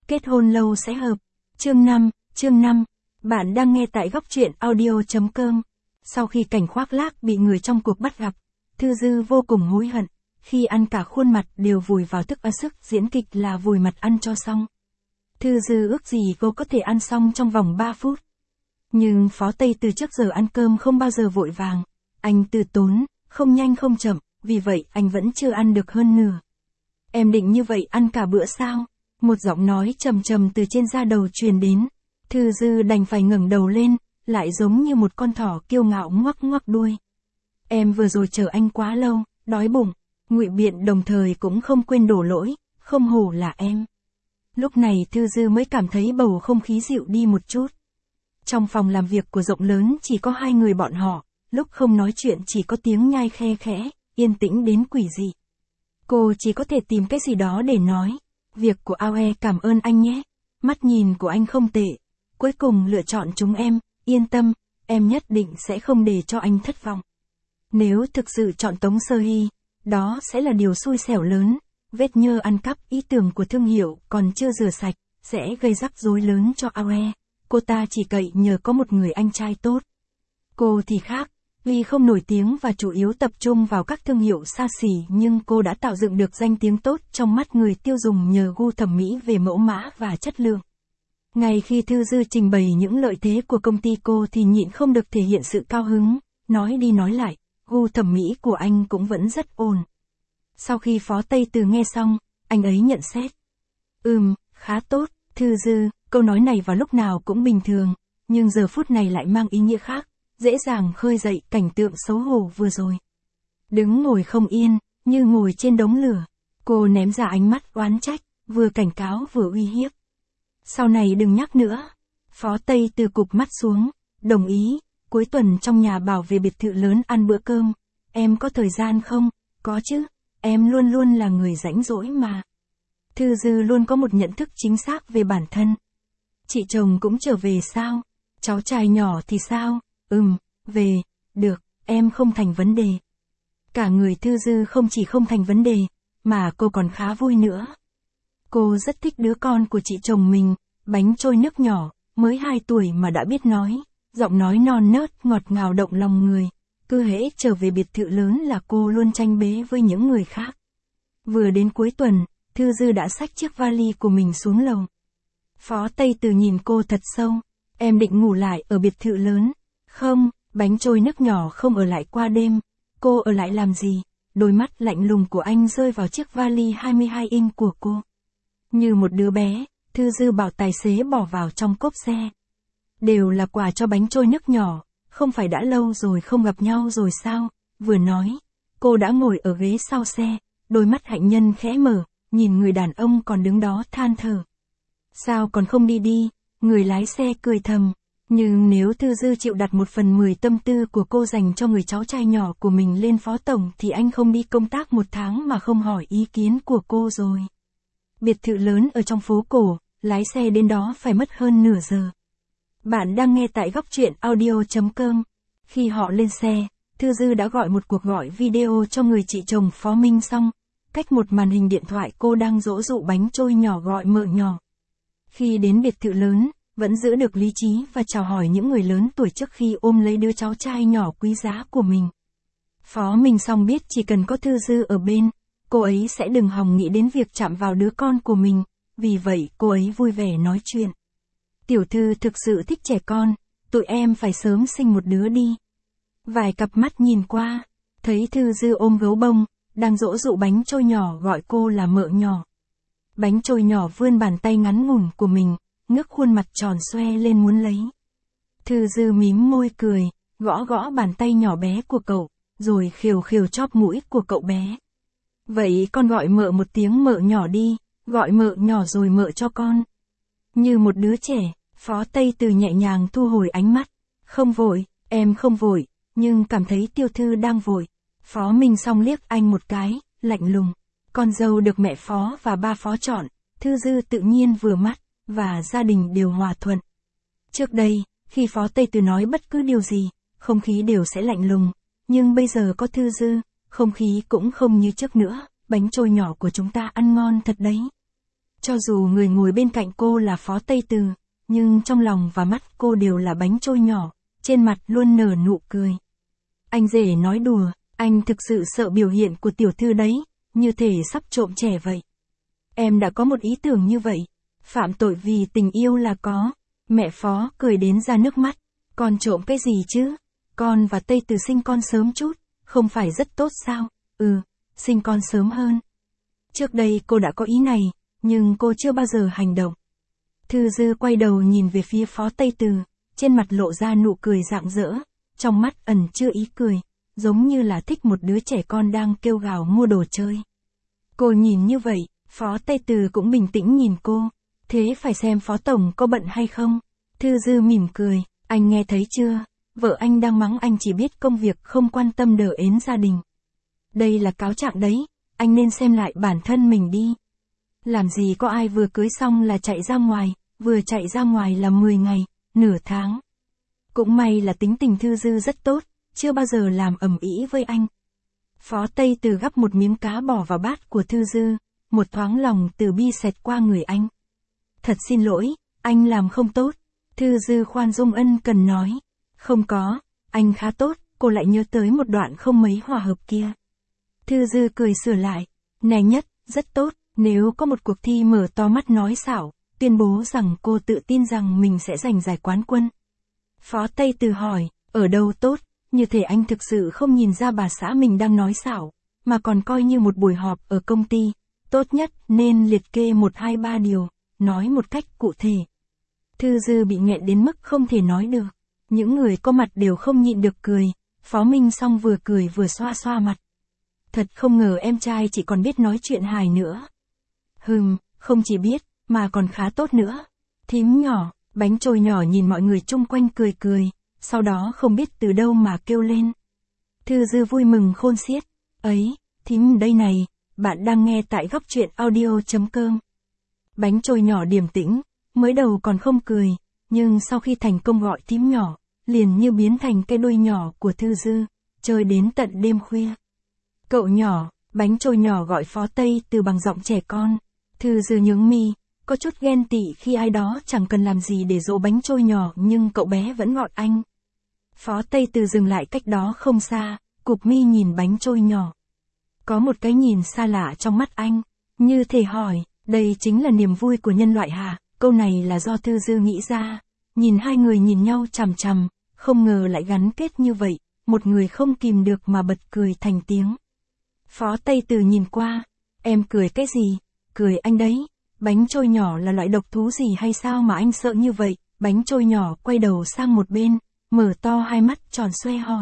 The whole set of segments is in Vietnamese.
Kết hôn lâu sẽ hợp. Chương 5, bạn đang nghe tại góc truyện audio.com. Sau khi Cảnh Khoác Lác bị người trong cuộc bắt gặp, Thư Dư vô cùng hối hận, khi ăn cả khuôn mặt đều vùi vào thức ăn sức diễn kịch là vùi mặt ăn cho xong. Thư Dư ước gì cô có thể ăn xong trong vòng 3 phút. Nhưng Phó Tây từ trước giờ ăn cơm không bao giờ vội vàng, anh từ tốn, không nhanh không chậm, vì vậy anh vẫn chưa ăn được hơn nửa. Em định như vậy ăn cả bữa sao? Một giọng nói trầm trầm từ trên da đầu truyền đến. Thư Dư đành phải ngẩng đầu lên, lại giống như một con thỏ kiêu ngạo ngoắc ngoắc đuôi. Em vừa rồi chờ anh quá lâu, đói bụng. Ngụy biện đồng thời cũng không quên đổ lỗi, không hổ là em. Lúc này Thư Dư mới cảm thấy bầu không khí dịu đi một chút. Trong phòng làm việc của rộng lớn chỉ có hai người bọn họ, lúc không nói chuyện chỉ có tiếng nhai khe khẽ, yên tĩnh đến quỷ dị. Cô chỉ có thể tìm cái gì đó để nói. Việc của Aoe cảm ơn anh nhé. Mắt nhìn của anh không tệ. Cuối cùng lựa chọn chúng em, yên tâm, em nhất định sẽ không để cho anh thất vọng. Nếu thực sự chọn Tống Sơ Hy, đó sẽ là điều xui xẻo lớn. Vết nhơ ăn cắp ý tưởng của thương hiệu còn chưa rửa sạch, sẽ gây rắc rối lớn cho Aoe. Cô ta chỉ cậy nhờ có một người anh trai tốt. Cô thì khác, vì không nổi tiếng và chủ yếu tập trung vào các thương hiệu xa xỉ, nhưng cô đã tạo dựng được danh tiếng tốt trong mắt người tiêu dùng nhờ gu thẩm mỹ về mẫu mã và chất lượng. Ngay khi Thư Dư trình bày những lợi thế của công ty cô thì nhịn không được thể hiện sự cao hứng, nói đi nói lại, gu thẩm mỹ của anh cũng vẫn rất ổn. Sau khi Phó Tây Từ nghe xong, anh ấy nhận xét. Khá tốt, Thư Dư, câu nói này vào lúc nào cũng bình thường, nhưng giờ phút này lại mang ý nghĩa khác, dễ dàng khơi dậy cảnh tượng xấu hổ vừa rồi. Đứng ngồi không yên, như ngồi trên đống lửa, cô ném ra ánh mắt oán trách, vừa cảnh cáo vừa uy hiếp. Sau này đừng nhắc nữa. Phó Tây Từ cụp mắt xuống, đồng ý, cuối tuần trong nhà bảo về biệt thự lớn ăn bữa cơm. Em có thời gian không? Có chứ, em luôn luôn là người rảnh rỗi mà. Thư Dư luôn có một nhận thức chính xác về bản thân. Chị chồng cũng trở về sao? Cháu trai nhỏ thì sao? Về, được, em không thành vấn đề. Cả người Thư Dư không chỉ không thành vấn đề, mà cô còn khá vui nữa. Cô rất thích đứa con của chị chồng mình, bánh trôi nước nhỏ, mới 2 tuổi mà đã biết nói, giọng nói non nớt ngọt ngào động lòng người. Cứ hễ trở về biệt thự lớn là cô luôn tranh bế với những người khác. Vừa đến cuối tuần, Thư Dư đã xách chiếc vali của mình xuống lầu. Phó Tây Từ nhìn cô thật sâu. Em định ngủ lại ở biệt thự lớn? Không, bánh trôi nước nhỏ không ở lại qua đêm. Cô ở lại làm gì? Đôi mắt lạnh lùng của anh rơi vào chiếc vali 22 inch của cô. Như một đứa bé, Thư Dư bảo tài xế bỏ vào trong cốp xe. Đều là quà cho bánh trôi nước nhỏ, không phải đã lâu rồi không gặp nhau rồi sao? Vừa nói, cô đã ngồi ở ghế sau xe, đôi mắt hạnh nhân khẽ mở, nhìn người đàn ông còn đứng đó than thở. Sao còn không đi đi? Người lái xe cười thầm. Nhưng nếu Thư Dư chịu đặt 1/10 tâm tư của cô dành cho người cháu trai nhỏ của mình lên phó tổng thì anh không đi công tác 1 tháng mà không hỏi ý kiến của cô rồi. Biệt thự lớn ở trong phố cổ, lái xe đến đó phải mất hơn nửa giờ. Bạn đang nghe tại góc truyện audio.com. Khi họ lên xe, Thư Dư đã gọi một cuộc gọi video cho người chị chồng Phó Minh xong. Cách một màn hình điện thoại cô đang dỗ dụ bánh trôi nhỏ gọi mợ nhỏ. Khi đến biệt thự lớn, vẫn giữ được lý trí và chào hỏi những người lớn tuổi trước khi ôm lấy đứa cháu trai nhỏ quý giá của mình. Phó Minh Song biết chỉ cần có Thư Dư ở bên, cô ấy sẽ đừng hòng nghĩ đến việc chạm vào đứa con của mình, vì vậy cô ấy vui vẻ nói chuyện. Tiểu thư thực sự thích trẻ con, tụi em phải sớm sinh một đứa đi. Vài cặp mắt nhìn qua, thấy Thư Dư ôm gấu bông, đang dỗ dụ bánh trôi nhỏ gọi cô là mợ nhỏ. Bánh trôi nhỏ vươn bàn tay ngắn ngủn của mình, ngước khuôn mặt tròn xoe lên muốn lấy. Thư Dư mím môi cười, gõ gõ bàn tay nhỏ bé của cậu, rồi khều khều chóp mũi của cậu bé. Vậy con gọi mợ một tiếng mợ nhỏ đi, gọi mợ nhỏ rồi mợ cho con. Như một đứa trẻ, Phó Tây Từ nhẹ nhàng thu hồi ánh mắt. Không vội, em không vội, nhưng cảm thấy tiểu thư đang vội. Phó Minh Song liếc anh một cái, lạnh lùng. Con dâu được mẹ Phó và ba Phó chọn, Thư Dư tự nhiên vừa mắt, và gia đình đều hòa thuận. Trước đây, khi Phó Tây Từ nói bất cứ điều gì, không khí đều sẽ lạnh lùng, nhưng bây giờ có Thư Dư, không khí cũng không như trước nữa. Bánh trôi nhỏ của chúng ta ăn ngon thật đấy. Cho dù người ngồi bên cạnh cô là Phó Tây Từ, nhưng trong lòng và mắt cô đều là bánh trôi nhỏ, trên mặt luôn nở nụ cười. Anh rể nói đùa, anh thực sự sợ biểu hiện của tiểu thư đấy, như thể sắp trộm trẻ vậy. Em đã có một ý tưởng như vậy, phạm tội vì tình yêu là có. Mẹ Phó cười đến ra nước mắt, con trộm cái gì chứ? Con và Tây Từ sinh con sớm chút, không phải rất tốt sao? Sinh con sớm hơn. Trước đây cô đã có ý này, nhưng cô chưa bao giờ hành động. Thư Dư quay đầu nhìn về phía Phó Tây Từ, trên mặt lộ ra nụ cười rạng rỡ, trong mắt ẩn chứa ý cười, giống như là thích một đứa trẻ con đang kêu gào mua đồ chơi. Cô nhìn như vậy, Phó Tây Từ cũng bình tĩnh nhìn cô, thế phải xem Phó Tổng có bận hay không. Thư Dư mỉm cười, anh nghe thấy chưa, vợ anh đang mắng anh chỉ biết công việc không quan tâm đờ ến gia đình. Đây là cáo trạng đấy, anh nên xem lại bản thân mình đi. Làm gì có ai vừa cưới xong là chạy ra ngoài, vừa chạy ra ngoài là 10 ngày, nửa tháng. Cũng may là tính tình Thư Dư rất tốt, chưa bao giờ làm ầm ĩ với anh. Phó Tây Từ gắp một miếng cá bỏ vào bát của Thư Dư, một thoáng lòng từ bi xẹt qua người anh. Thật xin lỗi, anh làm không tốt. Thư Dư khoan dung ân cần nói. Không có, anh khá tốt, cô lại nhớ tới một đoạn không mấy hòa hợp kia. Thư Dư cười sửa lại. Này Nhất, rất tốt, nếu có một cuộc thi mở to mắt nói xảo, tuyên bố rằng cô tự tin rằng mình sẽ giành giải quán quân. Phó Tây Từ hỏi, ở đâu tốt, như thể anh thực sự không nhìn ra bà xã mình đang nói xảo, mà còn coi như một buổi họp ở công ty, tốt nhất nên liệt kê 1, 2, 3 điều, nói một cách cụ thể. Thư Dư bị nghẹn đến mức không thể nói được, những người có mặt đều không nhịn được cười, Phó Minh Song vừa cười vừa xoa xoa mặt. Thật không ngờ em trai chỉ còn biết nói chuyện hài nữa. Không chỉ biết, mà còn khá tốt nữa. Thím nhỏ, bánh trôi nhỏ nhìn mọi người chung quanh cười cười, sau đó không biết từ đâu mà kêu lên. Thư Dư vui mừng khôn xiết. Ấy, thím đây này, bạn đang nghe tại góc truyện audio.com. Bánh trôi nhỏ điềm tĩnh, mới đầu còn không cười, nhưng sau khi thành công gọi thím nhỏ, liền như biến thành cái đuôi nhỏ của Thư Dư, chơi đến tận đêm khuya. Cậu nhỏ, bánh trôi nhỏ gọi Phó Tây Từ bằng giọng trẻ con. Thư Dư nhướng mi, có chút ghen tị khi ai đó chẳng cần làm gì để dỗ bánh trôi nhỏ nhưng cậu bé vẫn gọi anh. Phó Tây Từ dừng lại cách đó không xa, cụp mi nhìn bánh trôi nhỏ. Có một cái nhìn xa lạ trong mắt anh, như thể hỏi, đây chính là niềm vui của nhân loại hả? Câu này là do Thư Dư nghĩ ra. Nhìn hai người nhìn nhau chằm chằm, không ngờ lại gắn kết như vậy, một người không kìm được mà bật cười thành tiếng. Phó Tây Từ nhìn qua, em cười cái gì? Cười anh đấy, bánh trôi nhỏ là loại độc thú gì hay sao mà anh sợ như vậy? Bánh trôi nhỏ quay đầu sang một bên, mở to hai mắt tròn xoe hỏi.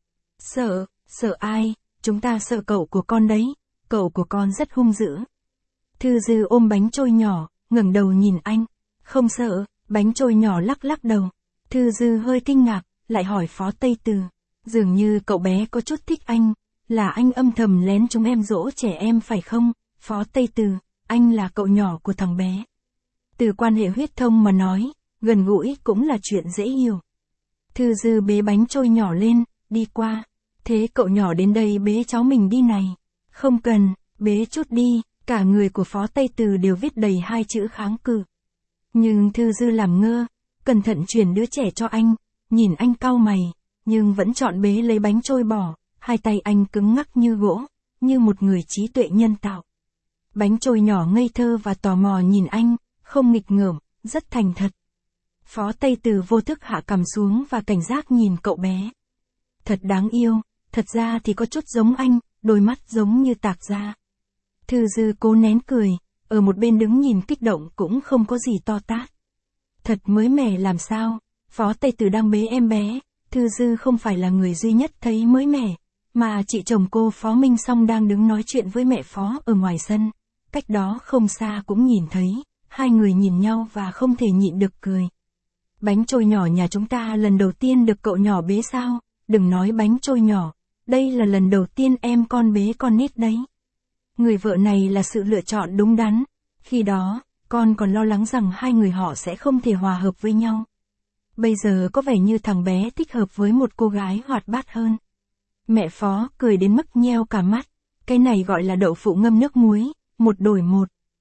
Sợ ai? Chúng ta sợ cậu của con đấy, cậu của con rất hung dữ. Thư Dư ôm bánh trôi nhỏ, ngẩng đầu nhìn anh. Không sợ, bánh trôi nhỏ lắc lắc đầu. Thư Dư hơi kinh ngạc, lại hỏi Phó Tây Từ. Dường như cậu bé có chút thích anh, là anh âm thầm lén chúng em dỗ trẻ em phải không? Phó Tây Từ, anh là cậu nhỏ của thằng bé. Từ quan hệ huyết thông mà nói, gần gũi cũng là chuyện dễ hiểu. Thư Dư bế bánh trôi nhỏ lên, đi qua. Thế cậu nhỏ đến đây bế cháu mình đi này. Không cần, bế chút đi, cả người của Phó Tây Từ đều viết đầy hai chữ kháng cự. Nhưng Thư Dư làm ngơ, cẩn thận chuyển đứa trẻ cho anh, nhìn anh cau mày, nhưng vẫn chọn bế lấy bánh trôi bỏ, hai tay anh cứng ngắc như gỗ, như một người trí tuệ nhân tạo. Bánh trôi nhỏ ngây thơ và tò mò nhìn anh, không nghịch ngợm, rất thành thật. Phó Tây Từ vô thức hạ cằm xuống và cảnh giác nhìn cậu bé. Thật đáng yêu, thật ra thì có chút giống anh, đôi mắt giống như tạc ra. Thư Dư cố nén cười, ở một bên đứng nhìn kích động cũng không có gì to tát. Thật mới mẻ làm sao, Phó Tây Từ đang bế em bé, Thư Dư không phải là người duy nhất thấy mới mẻ, mà chị chồng cô Phó Minh Song đang đứng nói chuyện với mẹ Phó ở ngoài sân, cách đó không xa cũng nhìn thấy, hai người nhìn nhau và không thể nhịn được cười. Bánh trôi nhỏ nhà chúng ta lần đầu tiên được cậu nhỏ bế sao? Đừng nói bánh trôi nhỏ, đây là lần đầu tiên em con bế con nít đấy. Người vợ này là sự lựa chọn đúng đắn, khi đó, con còn lo lắng rằng hai người họ sẽ không thể hòa hợp với nhau. Bây giờ có vẻ như thằng bé thích hợp với một cô gái hoạt bát hơn. Mẹ Phó cười đến mức nheo cả mắt, cái này gọi là đậu phụ ngâm nước muối, một đổi một.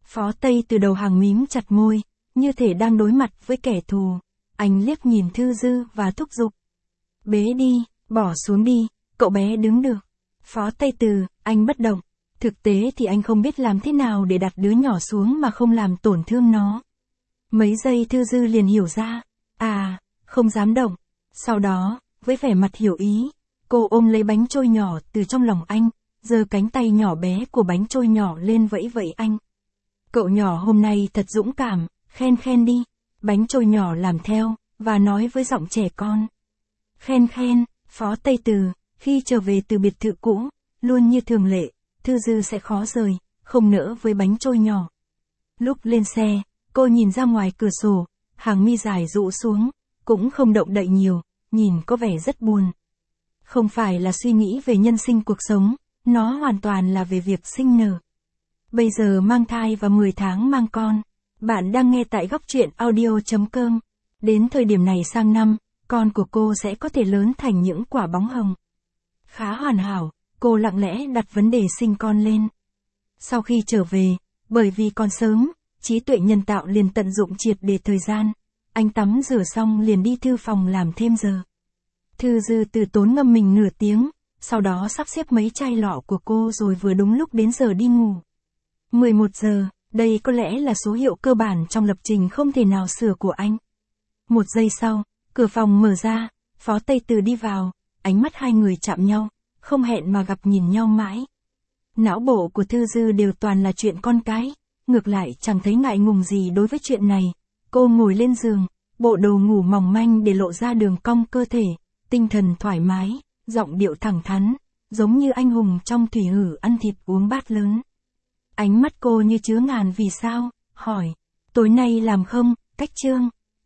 Phó Tây từ đầu hàng mím chặt môi, như thể đang đối mặt với kẻ thù. Anh liếc nhìn Thư Dư và thúc giục. Bế đi, bỏ xuống đi, cậu bé đứng được. Phó Tây Từ, anh bất động. Thực tế thì anh không biết làm thế nào để đặt đứa nhỏ xuống mà không làm tổn thương nó. Mấy giây Thư Dư liền hiểu ra. À, không dám động. Sau đó, với vẻ mặt hiểu ý, cô ôm lấy bánh trôi nhỏ từ trong lòng anh, giơ cánh tay nhỏ bé của bánh trôi nhỏ lên vẫy vẫy anh. Cậu nhỏ hôm nay thật dũng cảm, khen khen đi. Bánh trôi nhỏ làm theo, và nói với giọng trẻ con. Khen khen, Phó Tây Từ, khi trở về từ biệt thự cũ, luôn như thường lệ, Thư Dư sẽ khó rời, không nỡ với bánh trôi nhỏ. Lúc lên xe, cô nhìn ra ngoài cửa sổ, hàng mi dài rũ xuống, cũng không động đậy nhiều, nhìn có vẻ rất buồn. Không phải là suy nghĩ về nhân sinh cuộc sống, nó hoàn toàn là về việc sinh nở. Bây giờ mang thai và 10 tháng mang con. Bạn đang nghe tại góc truyện audio.com. Đến thời điểm này sang năm, con của cô sẽ có thể lớn thành những quả bóng hồng. Khá hoàn hảo, cô lặng lẽ đặt vấn đề sinh con lên. Sau khi trở về, bởi vì còn sớm, trí tuệ nhân tạo liền tận dụng triệt để thời gian. Anh tắm rửa xong liền đi thư phòng làm thêm giờ. Thư Dư từ tốn ngâm mình nửa tiếng, sau đó sắp xếp mấy chai lọ của cô rồi vừa đúng lúc đến giờ đi ngủ. 11 giờ, đây có lẽ là số hiệu cơ bản trong lập trình không thể nào sửa của anh. 1 giây sau, cửa phòng mở ra, Phó Tây Từ đi vào, ánh mắt hai người chạm nhau, không hẹn mà gặp nhìn nhau mãi. Não bộ của Thư Dư đều toàn là chuyện con cái, ngược lại chẳng thấy ngại ngùng gì đối với chuyện này. Cô ngồi lên giường, bộ đồ ngủ mỏng manh để lộ ra đường cong cơ thể, tinh thần thoải mái, giọng điệu thẳng thắn, giống như anh hùng trong thủy hử ăn thịt uống bát lớn. Ánh mắt cô như chứa ngàn vì sao, hỏi, tối nay làm không, cách chương.